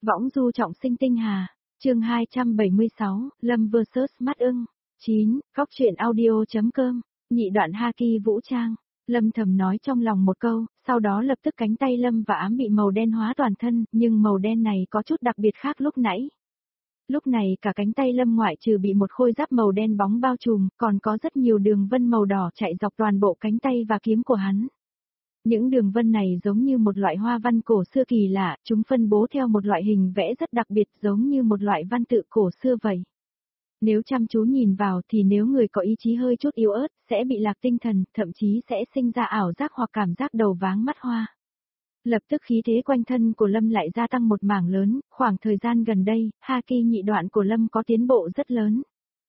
Võng du trọng sinh tinh hà, chương 276, Lâm vs Mắt ưng. 9, Góc truyện audio.com, nhị đoạn Haki vũ trang. Lâm thầm nói trong lòng một câu, sau đó lập tức cánh tay Lâm và ám bị màu đen hóa toàn thân, nhưng màu đen này có chút đặc biệt khác lúc nãy. Lúc này cả cánh tay Lâm ngoại trừ bị một khôi giáp màu đen bóng bao trùm, còn có rất nhiều đường vân màu đỏ chạy dọc toàn bộ cánh tay và kiếm của hắn. Những đường vân này giống như một loại hoa văn cổ xưa kỳ lạ, chúng phân bố theo một loại hình vẽ rất đặc biệt giống như một loại văn tự cổ xưa vậy. Nếu chăm chú nhìn vào thì nếu người có ý chí hơi chút yếu ớt, sẽ bị lạc tinh thần, thậm chí sẽ sinh ra ảo giác hoặc cảm giác đầu váng mắt hoa. Lập tức khí thế quanh thân của Lâm lại gia tăng một mảng lớn, khoảng thời gian gần đây, Haki nhị đoạn của Lâm có tiến bộ rất lớn.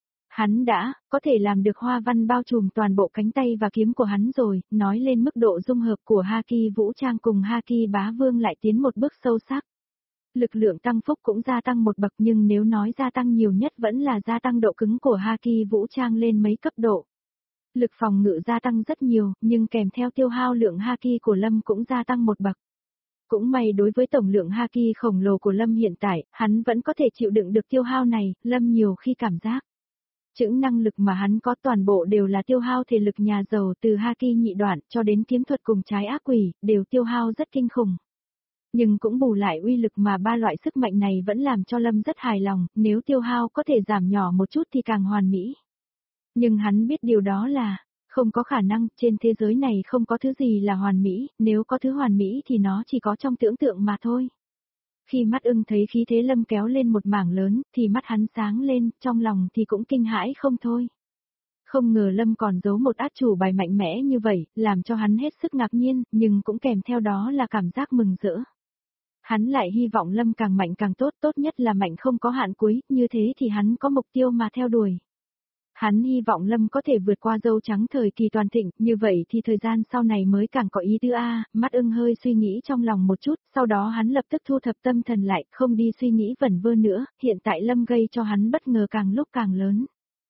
Hắn đã có thể làm được hoa văn bao trùm toàn bộ cánh tay và kiếm của hắn rồi, nói lên mức độ dung hợp của Haki vũ trang cùng Haki bá vương lại tiến một bước sâu sắc. Lực lượng tăng phúc cũng gia tăng một bậc nhưng nếu nói gia tăng nhiều nhất vẫn là gia tăng độ cứng của Haki vũ trang lên mấy cấp độ. Lực phòng ngự gia tăng rất nhiều, nhưng kèm theo tiêu hao lượng Haki của Lâm cũng gia tăng một bậc. Cũng may đối với tổng lượng Haki khổng lồ của Lâm hiện tại, hắn vẫn có thể chịu đựng được tiêu hao này, Lâm nhiều khi cảm giác. Những năng lực mà hắn có toàn bộ đều là tiêu hao thể lực nhà giàu từ Haki nhị đoạn cho đến kiếm thuật cùng trái ác quỷ, đều tiêu hao rất kinh khủng. Nhưng cũng bù lại uy lực mà ba loại sức mạnh này vẫn làm cho Lâm rất hài lòng, nếu tiêu hao có thể giảm nhỏ một chút thì càng hoàn mỹ. Nhưng hắn biết điều đó là, không có khả năng, trên thế giới này không có thứ gì là hoàn mỹ, nếu có thứ hoàn mỹ thì nó chỉ có trong tưởng tượng mà thôi. Khi mắt ưng thấy khí thế Lâm kéo lên một mảng lớn, thì mắt hắn sáng lên, trong lòng thì cũng kinh hãi không thôi. Không ngờ Lâm còn giấu một át chủ bài mạnh mẽ như vậy, làm cho hắn hết sức ngạc nhiên, nhưng cũng kèm theo đó là cảm giác mừng rỡ. Hắn lại hy vọng Lâm càng mạnh càng tốt, tốt nhất là mạnh không có hạn cuối, như thế thì hắn có mục tiêu mà theo đuổi. Hắn hy vọng Lâm có thể vượt qua dâu trắng thời kỳ toàn thịnh, như vậy thì thời gian sau này mới càng có ý tứ a. Mắt ưng hơi suy nghĩ trong lòng một chút, sau đó hắn lập tức thu thập tâm thần lại, không đi suy nghĩ vẩn vơ nữa, hiện tại Lâm gây cho hắn bất ngờ càng lúc càng lớn.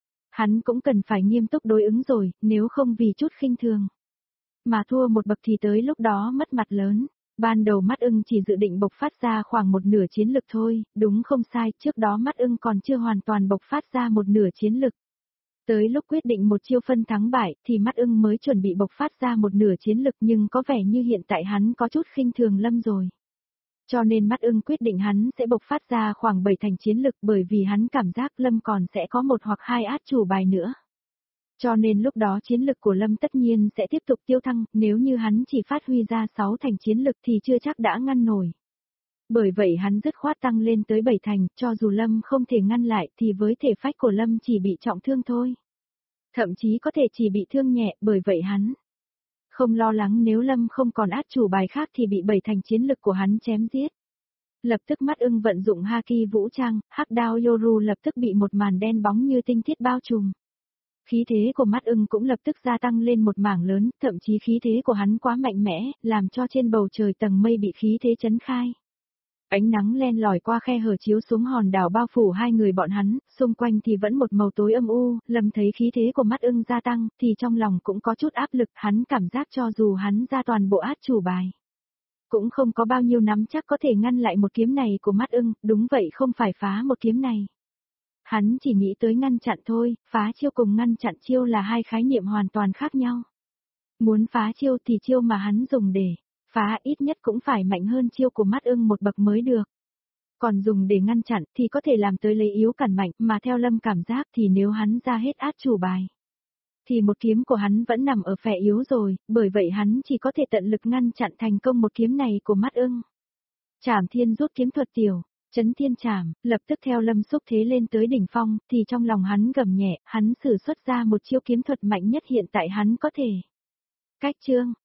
Hắn cũng cần phải nghiêm túc đối ứng rồi, nếu không vì chút khinh thường mà thua một bậc thì tới lúc đó mất mặt lớn. Ban đầu mắt ưng chỉ dự định bộc phát ra khoảng một nửa chiến lực thôi, đúng không sai, trước đó mắt ưng còn chưa hoàn toàn bộc phát ra một nửa chiến lực. Tới lúc quyết định một chiêu phân thắng bại thì mắt ưng mới chuẩn bị bộc phát ra một nửa chiến lực nhưng có vẻ như hiện tại hắn có chút khinh thường Lâm rồi. Cho nên mắt ưng quyết định hắn sẽ bộc phát ra khoảng 7 thành chiến lực bởi vì hắn cảm giác Lâm còn sẽ có một hoặc hai át chủ bài nữa. Cho nên lúc đó chiến lực của Lâm tất nhiên sẽ tiếp tục tiêu thăng, nếu như hắn chỉ phát huy ra 6 thành chiến lực thì chưa chắc đã ngăn nổi. Bởi vậy hắn dứt khoát tăng lên tới 7 thành, cho dù Lâm không thể ngăn lại thì với thể phách của Lâm chỉ bị trọng thương thôi. Thậm chí có thể chỉ bị thương nhẹ, bởi vậy hắn không lo lắng nếu Lâm không còn át chủ bài khác thì bị 7 thành chiến lực của hắn chém giết. Lập tức mắt ưng vận dụng Haki vũ trang, hắc đao Yoru lập tức bị một màn đen bóng như tinh thiết bao trùm. Khí thế của mắt ưng cũng lập tức gia tăng lên một mảng lớn, thậm chí khí thế của hắn quá mạnh mẽ, làm cho trên bầu trời tầng mây bị khí thế chấn khai. Ánh nắng len lỏi qua khe hở chiếu xuống hòn đảo bao phủ hai người bọn hắn, xung quanh thì vẫn một màu tối âm u, Lâm thấy khí thế của mắt ưng gia tăng, thì trong lòng cũng có chút áp lực, hắn cảm giác cho dù hắn ra toàn bộ át chủ bài. Cũng không có bao nhiêu nắm chắc có thể ngăn lại một kiếm này của mắt ưng, đúng vậy không phải phá một kiếm này. Hắn chỉ nghĩ tới ngăn chặn thôi, phá chiêu cùng ngăn chặn chiêu là hai khái niệm hoàn toàn khác nhau. Muốn phá chiêu thì chiêu mà hắn dùng để phá ít nhất cũng phải mạnh hơn chiêu của mắt ưng một bậc mới được. Còn dùng để ngăn chặn thì có thể làm tới lấy yếu cản mạnh, mà theo Lâm cảm giác thì nếu hắn ra hết át chủ bài thì một kiếm của hắn vẫn nằm ở phe yếu rồi, bởi vậy hắn chỉ có thể tận lực ngăn chặn thành công một kiếm này của mắt ưng. Trảm Thiên rút kiếm thuật tiểu, Chấn Thiên Trảm, lập tức theo Lâm xúc thế lên tới đỉnh phong, thì trong lòng hắn gầm nhẹ, hắn sử xuất ra một chiêu kiếm thuật mạnh nhất hiện tại hắn có thể. Cách chương,